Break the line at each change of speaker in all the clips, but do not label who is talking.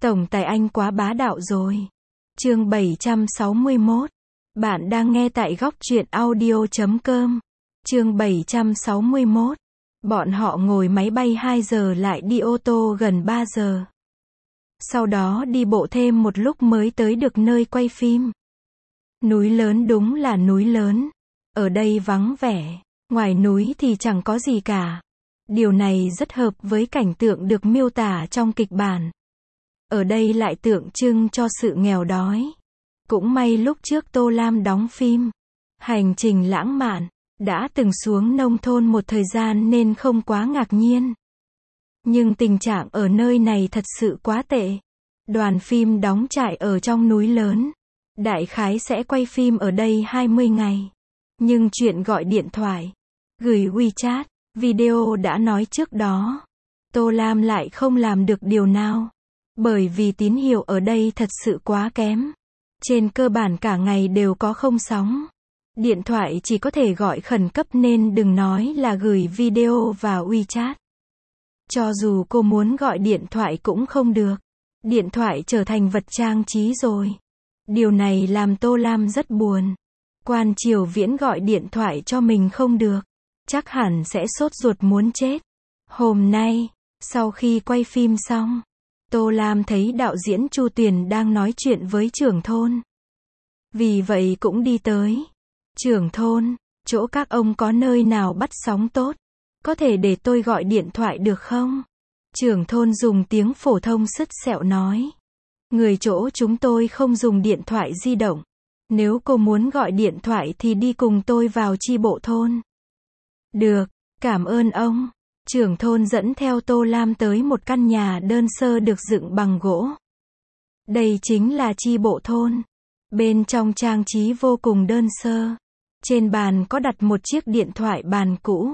Tổng tài anh quá bá đạo rồi. Chương 761. Bạn đang nghe tại góc truyện audio.com. Chương 761. Bọn họ ngồi máy bay 2 giờ lại đi ô tô gần 3 giờ. Sau đó đi bộ thêm một lúc mới tới được nơi quay phim. Núi lớn, đúng là núi lớn. Ở đây vắng vẻ. Ngoài núi thì chẳng có gì cả. Điều này rất hợp với cảnh tượng được miêu tả trong kịch bản. Ở đây lại tượng trưng cho sự nghèo đói. Cũng may lúc trước Tô Lam đóng phim Hành trình lãng mạn đã từng xuống nông thôn một thời gian nên không quá ngạc nhiên. Nhưng tình trạng ở nơi này thật sự quá tệ. Đoàn phim đóng trại ở trong núi lớn. Đại khái sẽ quay phim ở đây 20 ngày. Nhưng chuyện gọi điện thoại, gửi WeChat, video đã nói trước đó. Tô Lam lại không làm được điều nào. Bởi vì tín hiệu ở đây thật sự quá kém. Trên cơ bản cả ngày đều có không sóng. Điện thoại chỉ có thể gọi khẩn cấp nên đừng nói là gửi video vào WeChat. Cho dù cô muốn gọi điện thoại cũng không được. Điện thoại trở thành vật trang trí rồi. Điều này làm Tô Lam rất buồn. Quan Triều Viễn gọi điện thoại cho mình không được. Chắc hẳn sẽ sốt ruột muốn chết. Hôm nay, sau khi quay phim xong, Tô Lam thấy đạo diễn Chu Tuyền đang nói chuyện với trưởng thôn. Vì vậy cũng đi tới. Trưởng thôn, chỗ các ông có nơi nào bắt sóng tốt? Có thể để tôi gọi điện thoại được không? Trưởng thôn dùng tiếng phổ thông sứt sẹo nói. Người chỗ chúng tôi không dùng điện thoại di động. Nếu cô muốn gọi điện thoại thì đi cùng tôi vào chi bộ thôn. Được, cảm ơn ông. Trưởng thôn dẫn theo Tô Lam tới một căn nhà đơn sơ được dựng bằng gỗ. Đây chính là chi bộ thôn. Bên trong trang trí vô cùng đơn sơ. Trên bàn có đặt một chiếc điện thoại bàn cũ.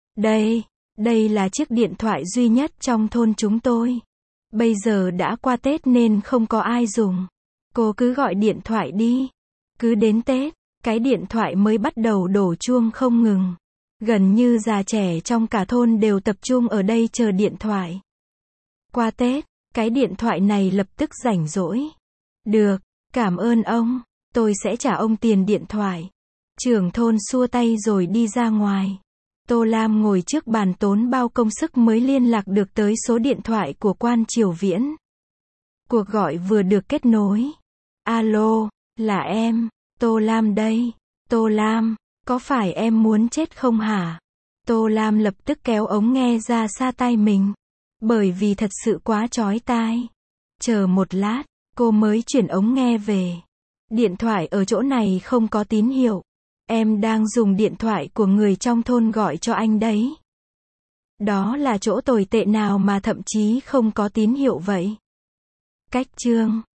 Đây là chiếc điện thoại duy nhất trong thôn chúng tôi. Bây giờ đã qua Tết nên không có ai dùng. Cô cứ gọi điện thoại đi. Cứ đến Tết, cái điện thoại mới bắt đầu đổ chuông không ngừng. Gần như già trẻ trong cả thôn đều tập trung ở đây chờ điện thoại. Qua Tết, cái điện thoại này lập tức rảnh rỗi. Được, cảm ơn ông, tôi sẽ trả ông tiền điện thoại. Trưởng thôn xua tay rồi đi ra ngoài. Tô Lam ngồi trước bàn tốn bao công sức mới liên lạc được tới số điện thoại của Quan Triều Viễn. Cuộc gọi vừa được kết nối. Alo, là em, Tô Lam đây. Tô Lam, có phải em muốn chết không hả? Tô Lam lập tức kéo ống nghe ra xa tai mình. Bởi vì thật sự quá chói tai. Chờ một lát, cô mới chuyển ống nghe về. Điện thoại ở chỗ này không có tín hiệu. Em đang dùng điện thoại của người trong thôn gọi cho anh đấy. Đó là chỗ tồi tệ nào mà thậm chí không có tín hiệu vậy? Cách chương